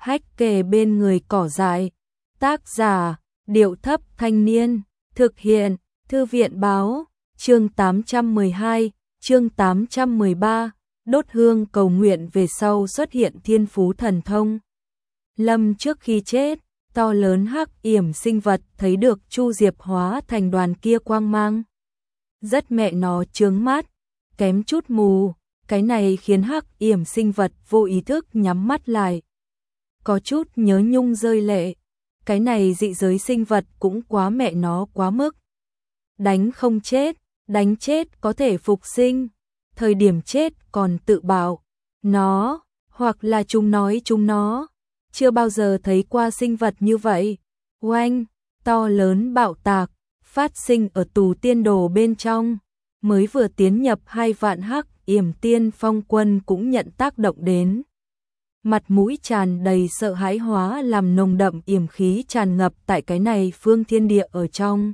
hách kề bên người cỏ dại. Tác giả, Điệu Thấp Thanh Niên, thực hiện, Thư viện Báo, chương 812, chương 813, đốt hương cầu nguyện về sau xuất hiện thiên phú thần thông. Lâm trước khi chết, to lớn hắc yểm sinh vật thấy được Chu Diệp hóa thành đoàn kia quang mang. Rất mẹ nó chướng mắt, kém chút mù, cái này khiến hắc yểm sinh vật vô ý thức nhắm mắt lại. Có chút nhớ nhung rơi lệ, cái này dị giới sinh vật cũng quá mẹ nó quá mức. Đánh không chết, đánh chết có thể phục sinh, thời điểm chết còn tự bảo. Nó, hoặc là chúng nói chúng nó, chưa bao giờ thấy qua sinh vật như vậy. Oanh, to lớn bạo tạc, phát sinh ở tù tiên đồ bên trong. Mới vừa tiến nhập 2 vạn hắc yểm tiên phong quân cũng nhận tác động đến. Mặt mũi tràn đầy sợ hãi hóa làm nồng đậm yểm khí tràn ngập tại cái này phương thiên địa ở trong.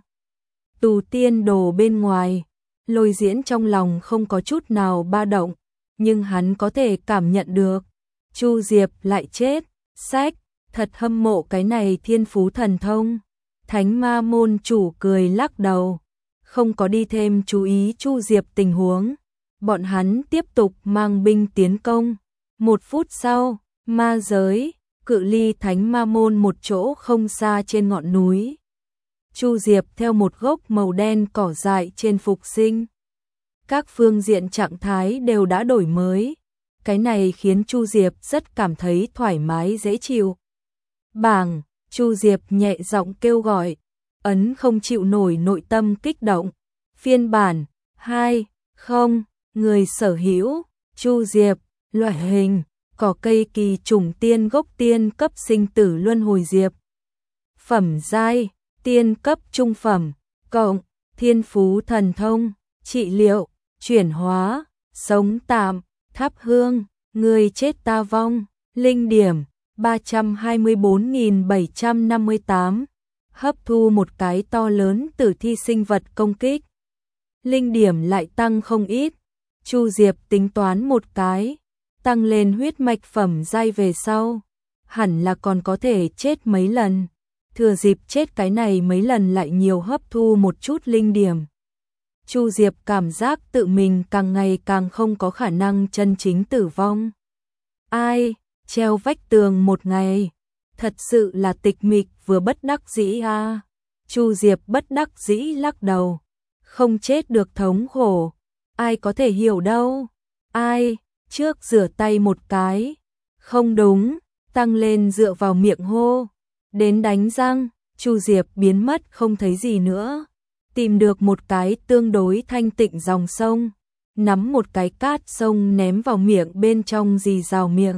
Tù tiên đồ bên ngoài, Lôi Diễn trong lòng không có chút nào ba động, nhưng hắn có thể cảm nhận được. Chu Diệp lại chết, sách, thật hâm mộ cái này thiên phú thần thông. Thánh ma môn chủ cười lắc đầu, không có đi thêm chú ý Chu Diệp tình huống. Bọn hắn tiếp tục mang binh tiến công. 1 phút sau, ma giới, cự ly thánh ma môn một chỗ không xa trên ngọn núi. Chu Diệp theo một gốc màu đen cỏ dại trên phục sinh. Các phương diện trạng thái đều đã đổi mới. Cái này khiến Chu Diệp rất cảm thấy thoải mái dễ chịu. Bảng, Chu Diệp nhẹ giọng kêu gọi, ấn không chịu nổi nội tâm kích động. Phiên bản 2, không, người sở hữu, Chu Diệp, loại hình, cỏ cây kỳ trùng tiên gốc tiên cấp sinh tử luân hồi diệp. Phẩm giai, tiên cấp trung phẩm, cộng, thiên phú thần thông, trị liệu, chuyển hóa, sống tạm, thắp hương, người chết ta vong, linh điểm, 324.758, hấp thu một cái to lớn tử thi sinh vật công kích. Linh điểm lại tăng không ít, Chu Diệp tính toán một cái, tăng lên huyết mạch phẩm giai về sau, hẳn là còn có thể chết mấy lần. Thừa dịp chết cái này mấy lần lại nhiều hấp thu một chút linh điểm. Chu Diệp cảm giác tự mình càng ngày càng không có khả năng chân chính tử vong. Ai, treo vách tường một ngày, thật sự là tịch mịch vừa bất đắc dĩ a. Chu Diệp bất đắc dĩ lắc đầu, không chết được thống khổ, ai có thể hiểu đâu. Ai, trước rửa tay một cái, không đúng, tăng lên dựa vào miệng hô. Đến đánh răng, Chu Diệp biến mất không thấy gì nữa. Tìm được một cái tương đối thanh tịnh dòng sông, nắm một cái cát sông ném vào miệng bên trong rì rào miệng.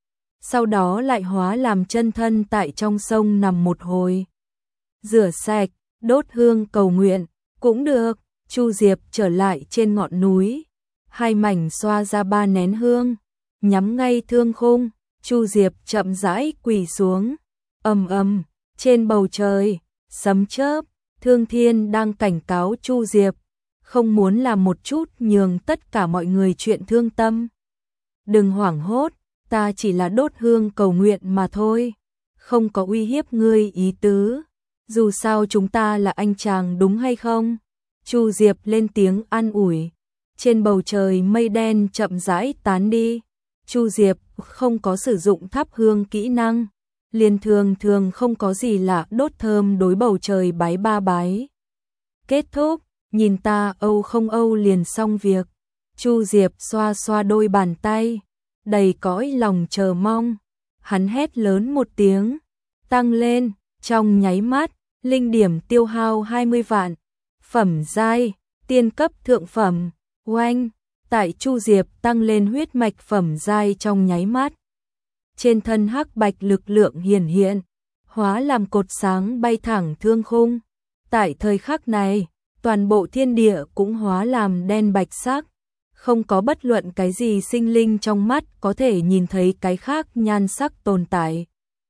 Sau đó lại hóa làm chân thân tại trong sông nằm một hồi. Rửa sạch, đốt hương cầu nguyện, cũng được. Chu Diệp trở lại trên ngọn núi. 2 mảnh xoa ra 3 nén hương, nhắm ngay thương khung. Chu Diệp chậm rãi quỳ xuống. Ầm ầm, trên bầu trời, sấm chớp, Thương Thiên đang cảnh cáo Chu Diệp, không muốn làm một chút nhường tất cả mọi người chuyện thương tâm. Đừng hoảng hốt, ta chỉ là đốt hương cầu nguyện mà thôi, không có uy hiếp ngươi ý tứ. Dù sao chúng ta là anh chàng đúng hay không? Chu Diệp lên tiếng an ủi. Trên bầu trời mây đen chậm rãi tán đi. Chu Diệp không có sử dụng thắp hương kỹ năng. Liền thường không có gì lạ đốt thơm đối bầu trời bái 3 bái. Kết thúc, nhìn ta âu không âu liền xong việc. Chu Diệp xoa xoa đôi bàn tay, đầy cõi lòng chờ mong. Hắn hét lớn một tiếng, tăng lên, trong nháy mắt, linh điểm tiêu hao 20 vạn. Phẩm giai, tiên cấp thượng phẩm, oanh, tại Chu Diệp tăng lên huyết mạch phẩm giai trong nháy mắt. Trên thân hắc bạch lực lượng hiển hiện, hóa làm cột sáng bay thẳng thương khung. Tại thời khắc này, toàn bộ thiên địa cũng hóa làm đen bạch sắc, không có bất luận cái gì sinh linh trong mắt có thể nhìn thấy cái khác nhan sắc tồn tại.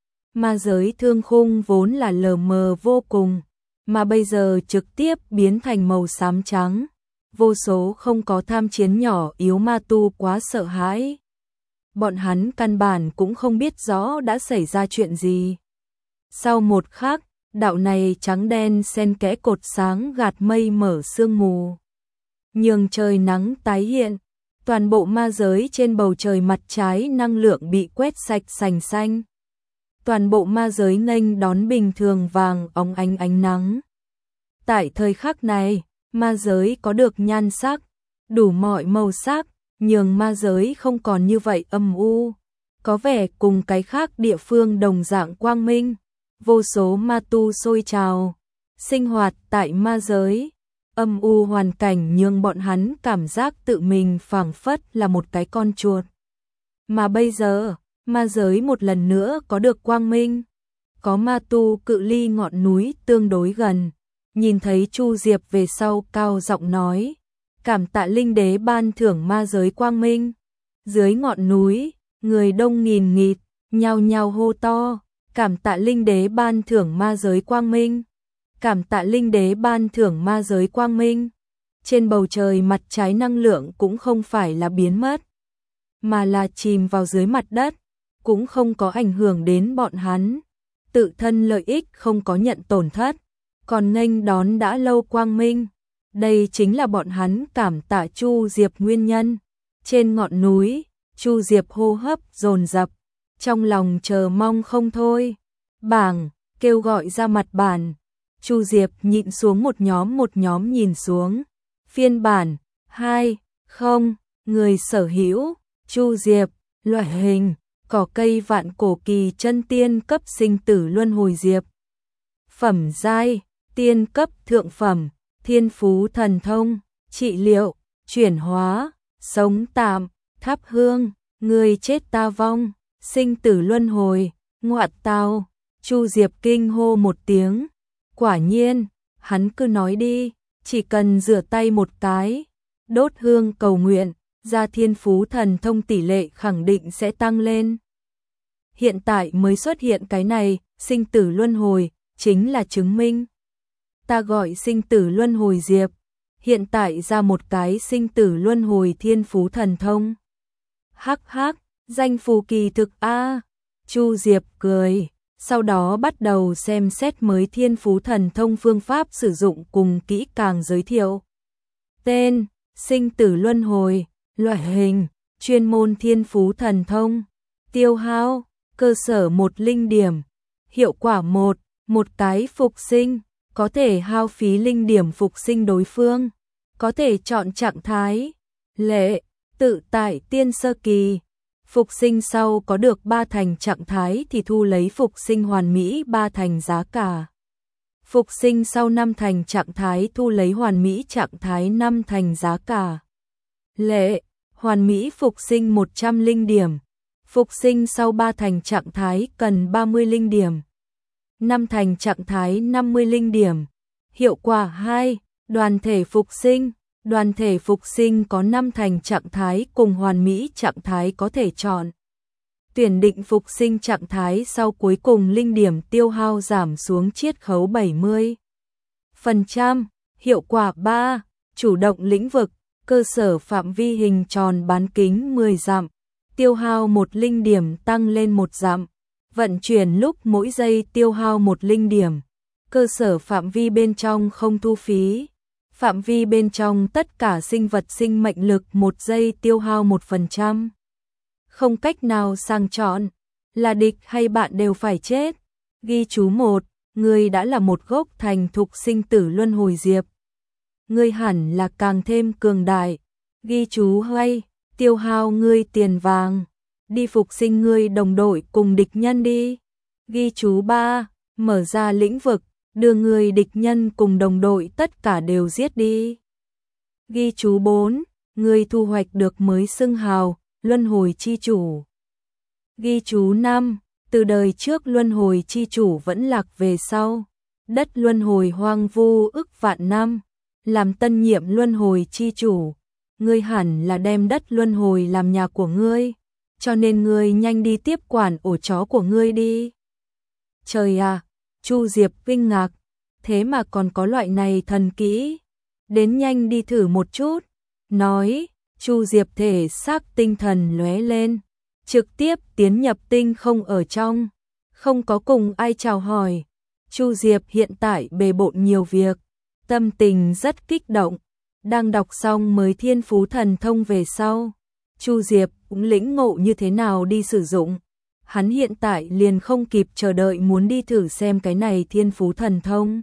Ma giới thương khung vốn là lờ mờ vô cùng, mà bây giờ trực tiếp biến thành màu xám trắng. Vô số không có tham chiến nhỏ yếu ma tu quá sợ hãi. bọn hắn căn bản cũng không biết rõ đã xảy ra chuyện gì. Sau một khắc, đạo này trắng đen xen kẽ cột sáng gạt mây mở sương mù, nhường trời nắng tái hiện, toàn bộ ma giới trên bầu trời mặt trái năng lượng bị quét sạch sành xanh. Toàn bộ ma giới nghênh đón bình thường vàng óng ánh ánh nắng. Tại thời khắc này, ma giới có được nhan sắc, đủ mọi màu sắc, nhường ma giới không còn như vậy âm u, có vẻ cùng cái khác địa phương đồng dạng quang minh. Vô số ma tu sôi trào, sinh hoạt tại ma giới. Âm u hoàn cảnh nhường bọn hắn cảm giác tự mình phảng phất là một cái con chuột. Mà bây giờ, ma giới một lần nữa có được quang minh. Có ma tu cự ly ngọn núi tương đối gần, nhìn thấy Chu Diệp về sau cao giọng nói, cảm tạ linh đế ban thưởng ma giới quang minh. Dưới ngọn núi, người đông nghìn nghịt, nhao nhao hô to, cảm tạ linh đế ban thưởng ma giới quang minh. Cảm tạ linh đế ban thưởng ma giới quang minh. Trên bầu trời mặt trái năng lượng cũng không phải là biến mất, mà là chìm vào dưới mặt đất, cũng không có ảnh hưởng đến bọn hắn. Tự thân lợi ích không có nhận tổn thất, còn nghênh đón đã lâu quang minh. Đây chính là bọn hắn cảm tạ Chu Diệp nguyên nhân. Trên ngọn núi, Chu Diệp hô hấp dồn dập, trong lòng chờ mong không thôi. Bảng, kêu gọi ra mặt bàn. Chu Diệp nhịn xuống một nhóm nhìn xuống. Phiên bản 2, không, người sở hữu, Chu Diệp, loại hình, cỏ cây vạn cổ kỳ chân tiên cấp sinh tử luân hồi diệp. Phẩm giai, tiên cấp thượng phẩm, thiên phú thần thông, trị liệu, chuyển hóa, sống tạm, thắp hương, người chết ta vong, sinh tử luân hồi, ngoại tao. Chu Diệp kinh hô một tiếng. Quả nhiên, hắn cứ nói đi, chỉ cần rửa tay một cái, đốt hương cầu nguyện, ra thiên phú thần thông tỷ lệ khẳng định sẽ tăng lên. Hiện tại mới xuất hiện cái này, sinh tử luân hồi, chính là chứng minh. Ta gọi sinh tử luân hồi diệp, hiện tại ra một cái sinh tử luân hồi thiên phú thần thông. Hắc hắc, danh phù kỳ thực a. Chu Diệp cười. Sau đó bắt đầu xem xét mới thiên phú thần thông phương pháp sử dụng cùng kỹ càng giới thiệu. Tên, sinh tử luân hồi, loại hình, chuyên môn thiên phú thần thông, tiêu hao, cơ sở 1 linh điểm, hiệu quả 1, một cái phục sinh, có thể hao phí linh điểm phục sinh đối phương, có thể chọn trạng thái, lệ, tự tại tiên sơ kỳ. Phục sinh sau có được 3 thành trạng thái thì thu lấy phục sinh hoàn mỹ 3 thành giá cả. Phục sinh sau 5 thành trạng thái thu lấy hoàn mỹ trạng thái 5 thành giá cả. Lệ, hoàn mỹ phục sinh 100 linh điểm. Phục sinh sau 3 thành trạng thái cần 30 linh điểm. 5 thành trạng thái 50 linh điểm. Hiệu quả 2, đoàn thể phục sinh. Đoàn thể phục sinh có 5 thành trạng thái cùng hoàn mỹ trạng thái có thể chọn. Tuyển định phục sinh trạng thái sau cuối cùng linh điểm tiêu hao giảm xuống chiết khấu 70%. Hiệu quả 3, chủ động lĩnh vực, cơ sở phạm vi hình tròn bán kính 10 dặm, tiêu hao 1 linh điểm tăng lên 1 dặm, vận chuyển lúc mỗi giây tiêu hao 1 linh điểm, cơ sở phạm vi bên trong không thu phí. Phạm vi bên trong tất cả sinh vật sinh mệnh lực 1 giây tiêu hao 1%. Không cách nào sang chọn, là địch hay bạn đều phải chết. Ghi chú 1, ngươi đã là một gốc thành thục sinh tử luân hồi diệp. Ngươi hẳn là càng thêm cường đại. Ghi chú 2, tiêu hao ngươi tiền vàng. Đi phục sinh ngươi đồng đội cùng địch nhân đi. Ghi chú 3, mở ra lĩnh vực. Đưa người địch nhân cùng đồng đội tất cả đều giết đi. Ghi chú 4, người thu hoạch được mới xưng hào, luân hồi chi chủ. Ghi chú 5, từ đời trước luân hồi chi chủ vẫn lạc về sau. Đất luân hồi hoang vu ức vạn năm, làm tân nhiệm luân hồi chi chủ. Ngươi hẳn là đem đất luân hồi làm nhà của ngươi, cho nên ngươi nhanh đi tiếp quản ổ chó của ngươi đi. Trời à! Chu Diệp kinh ngạc, thế mà còn có loại này thần kỹ, đến nhanh đi thử một chút. Nói, Chu Diệp thể xác tinh thần lóe lên, trực tiếp tiến nhập tinh không ở trong, không có cùng ai chào hỏi. Chu Diệp hiện tại bề bộn nhiều việc, tâm tình rất kích động, đang đọc xong mới thiên phú thần thông về sau. Chu Diệp cũng lĩnh ngộ như thế nào đi sử dụng. Hắn hiện tại liền không kịp chờ đợi muốn đi thử xem cái này thiên phú thần thông.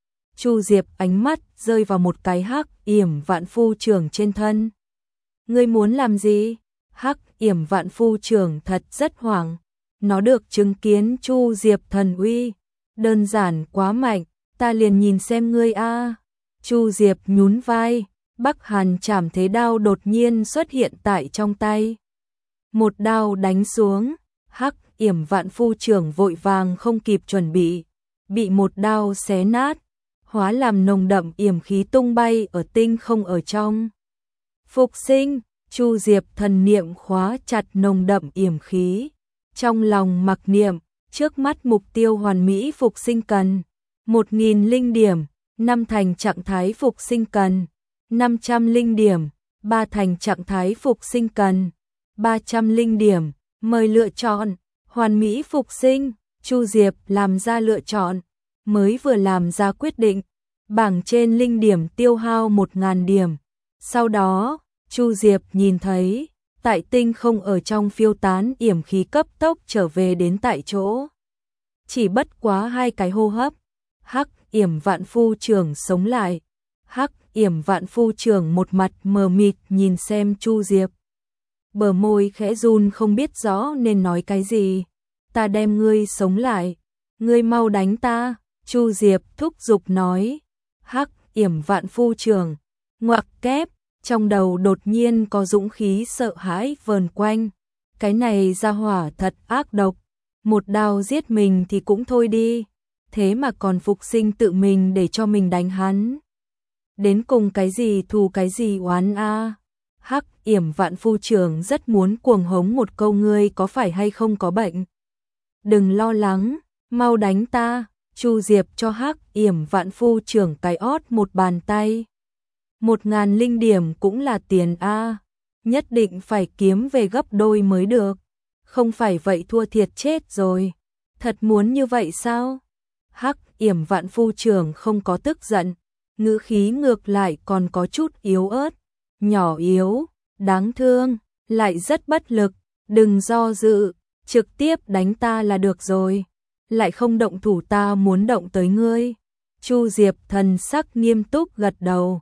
Chu Diệp ánh mắt rơi vào một cái hắc yểm vạn phu trưởng trên thân. Ngươi muốn làm gì? Hắc yểm vạn phu trưởng thật rất hoảng. Nó được chứng kiến Chu Diệp thần uy. Đơn giản quá mạnh, ta liền nhìn xem ngươi a. Chu Diệp nhún vai, Bắc Hàn Trảm Thế Đao đột nhiên xuất hiện tại trong tay. Một đao đánh xuống, hắc yểm vạn phu trưởng vội vàng không kịp chuẩn bị một đao xé nát, hóa làm nồng đậm yểm khí tung bay ở tinh không ở trong. Phục sinh, Chu Diệp thần niệm khóa chặt nồng đậm yểm khí, trong lòng mặc niệm, trước mắt mục tiêu hoàn mỹ phục sinh cần 1000 linh điểm, 5 thành trạng thái phục sinh cần 500 linh điểm, 3 thành trạng thái phục sinh cần 300 linh điểm, mời lựa chọn, hoàn mỹ phục sinh. Chu Diệp làm ra lựa chọn, mới vừa làm ra quyết định, bảng trên linh điểm tiêu hao 1000 điểm. Sau đó, Chu Diệp nhìn thấy, tại tinh không ở trong phiêu tán yểm khí cấp tốc trở về đến tại chỗ. Chỉ bất quá 2 cái hô hấp, hắc yểm vạn phu trưởng sống lại. Hắc yểm vạn phu trưởng một mặt mờ mịt nhìn xem Chu Diệp. Bờ môi khẽ run không biết rõ nên nói cái gì. Ta đem ngươi sống lại, ngươi mau đánh ta. Chu Diệp thúc giục nói. Hắc yểm vạn phu trưởng, ngoặc kép, trong đầu đột nhiên có dũng khí sợ hãi vờn quanh. Cái này ra hỏa thật ác độc, một đao giết mình thì cũng thôi đi, thế mà còn phục sinh tự mình để cho mình đánh hắn. Đến cùng cái gì thù cái gì oán a. Hắc yểm vạn phu trưởng rất muốn cuồng hống một câu ngươi có phải hay không có bệnh. Đừng lo lắng, mau đánh ta. Chu Diệp cho hắc yểm vạn phu trưởng cái ót một bàn tay. 1000 linh điểm cũng là tiền a, nhất định phải kiếm về gấp đôi mới được. Không phải vậy thua thiệt chết rồi. Thật muốn như vậy sao? Hắc yểm vạn phu trưởng không có tức giận, ngữ khí ngược lại còn có chút yếu ớt, nhỏ yếu, đáng thương, lại rất bất lực. Đừng do dự, trực tiếp đánh ta là được rồi. Lại không động thủ ta muốn động tới ngươi. Chu Diệp thần sắc nghiêm túc gật đầu.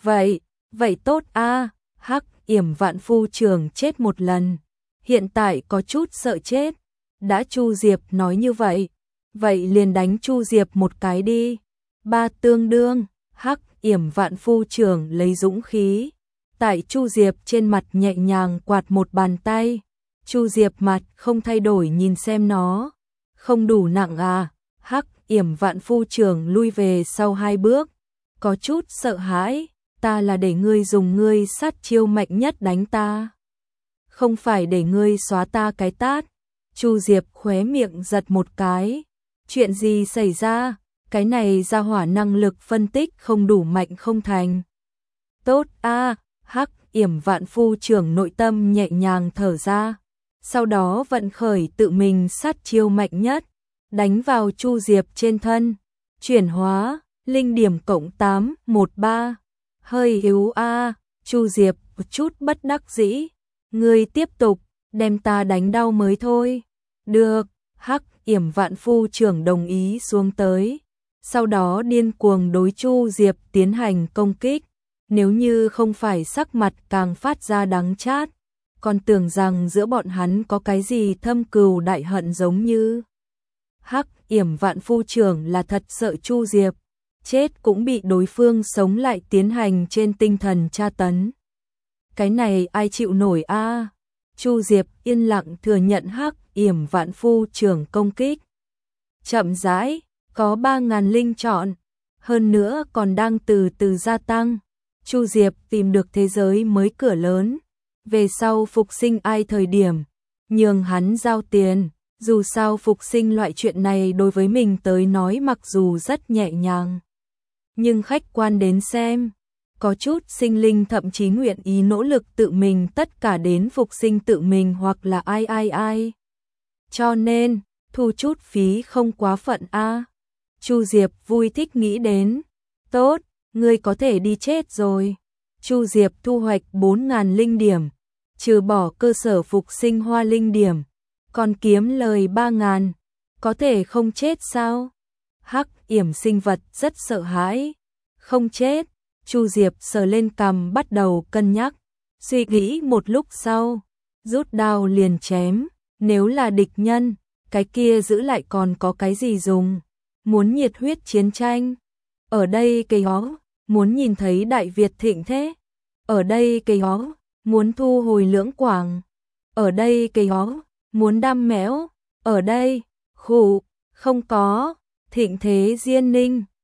Vậy tốt a. Hắc yểm vạn phu trưởng chết một lần, hiện tại có chút sợ chết. Đã Chu Diệp nói như vậy liền đánh Chu Diệp một cái đi. 3 tương đương. Hắc yểm vạn phu trưởng lấy dũng khí, tại Chu Diệp trên mặt nhẹ nhàng quạt một bàn tay. Chu Diệp mặt không thay đổi nhìn xem nó. Không đủ nặng à? Hắc yểm vạn phu trưởng lui về sau 2 bước, có chút sợ hãi. Ta là để ngươi dùng ngươi sát chiêu mạnh nhất đánh ta, không phải để ngươi xóa ta cái tát. Chu Diệp khóe miệng giật một cái. Chuyện gì xảy ra? Cái này ra hỏa năng lực phân tích không đủ mạnh không thành. Tốt a. Hắc yểm vạn phu trưởng nội tâm nhẹ nhàng thở ra, sau đó vận khởi tự mình sát chiêu mạnh nhất, đánh vào Chu Diệp trên thân. Chuyển hóa, linh điểm cộng 813. Hơi yếu a. Chu Diệp một chút bất đắc dĩ. Ngươi tiếp tục, đem ta đánh đau mới thôi. Được, hắc yểm vạn phu trưởng đồng ý xuống tới. Sau đó điên cuồng đối Chu Diệp tiến hành công kích. Nếu như không phải sắc mặt càng phát ra đắng chát, còn tưởng rằng giữa bọn hắn có cái gì thâm cừu đại hận giống như. Hắc yểm vạn phu trưởng là thật sợ Chu Diệp chết cũng bị đối phương sống lại tiến hành trên tinh thần tra tấn. Cái này ai chịu nổi a? Chu Diệp yên lặng thừa nhận hắc yểm vạn phu trưởng công kích. Chậm rãi, có 3000 linh chọn, hơn nữa còn đang từ từ gia tăng. Chu Diệp tìm được thế giới mới cửa lớn, về sau phục sinh ai thời điểm, nhường hắn giao tiền. Dù sao phục sinh loại chuyện này đối với mình tới nói mặc dù rất nhẹ nhàng, nhưng khách quan đến xem, Có chút sinh linh thậm chí nguyện ý nỗ lực tự mình tất cả đến phục sinh tự mình hoặc là ai. Cho nên, thu chút phí không quá phận a. Chu Diệp vui thích nghĩ đến. Tốt, ngươi có thể đi chết rồi. Chu Diệp thu hoạch 4.000 linh điểm, trừ bỏ cơ sở phục sinh hoa linh điểm, còn kiếm lời 3.000, có thể không chết sao? Hắc Yểm sinh vật rất sợ hãi. Không chết. Chu Diệp sờ lên cằm bắt đầu cân nhắc, suy nghĩ một lúc sau, rút đao liền chém, nếu là địch nhân, cái kia giữ lại còn có cái gì dùng, muốn nhiệt huyết chiến tranh, ở đây cây hó, muốn nhìn thấy Đại Việt thịnh thế, ở đây cây hó, muốn thu hồi lưỡng quảng, ở đây cây hó, muốn đam mẽo, ở đây, khủ, không có, thịnh thế diên ninh.